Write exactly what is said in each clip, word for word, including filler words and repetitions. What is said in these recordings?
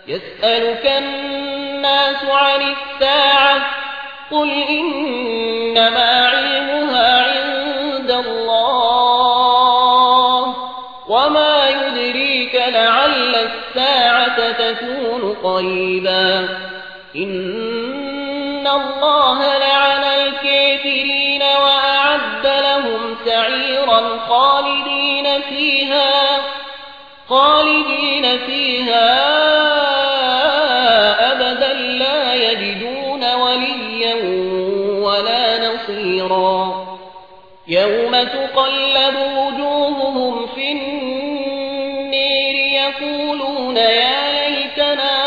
يسألك الناس عن الساعة قل إنما علمها عند الله وما يدريك لعل الساعة تكون قريبا إن الله لعن الكافرين وأعد لهم سعيرا خالدين فيها خالدين فيها أبدا لا يجدون وليا ولا نصيرا يوم تقلب وجوههم في النير يقولون يا ليتنا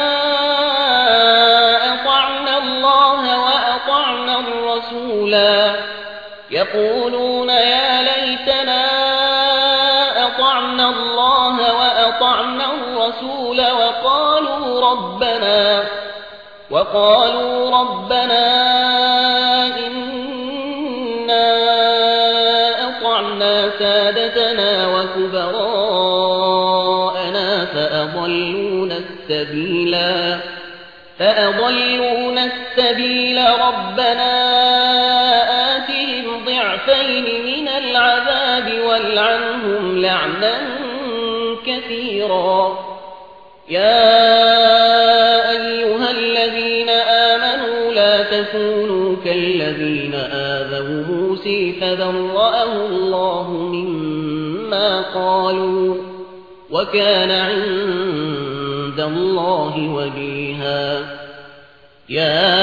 أطعنا الله وأطعنا الرسولا يقولون يا ليتنا أطعنا الله وأطعنا الرسول وقالوا ربنا وقالوا ربنا إنا أطعنا سادتنا وكبراءنا فأضلونا السبيلا فأضلونا السبيل ربنا آتهم ضعفين من العذاب والعنهم لعنا كثيرا يا أيها الذين آمنوا لا تكونوا كالذين آذوا موسى فبرأه الله مما قالوا وكان عند الله وجيها يا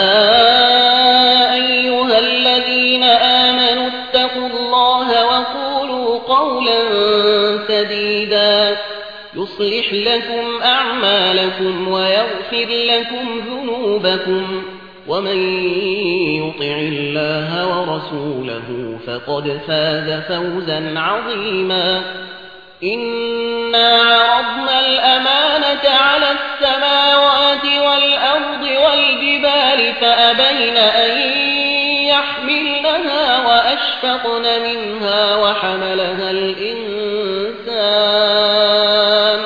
أيها الذين آمنوا اتقوا الله وقولوا قولا سديدا يصلح لكم أعمالكم ويغفر لكم ذنوبكم ومن يطع الله ورسوله فقد فاز فوزا عظيما إنا عرضنا الأمانة على السماوات والأرض والجبال فأبين أن يحملنها وأشفقن منها وحملها الإنسان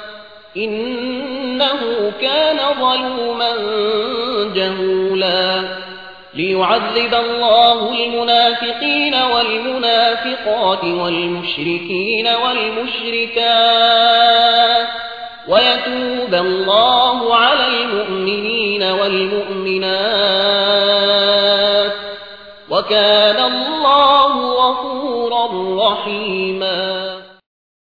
إنه كان ظلوما جهولا ليعذب الله المنافقين والمنافقات والمشركين والمشركات ويتوب الله على المؤمنين والمؤمنات وكان الله غفورا رحيما.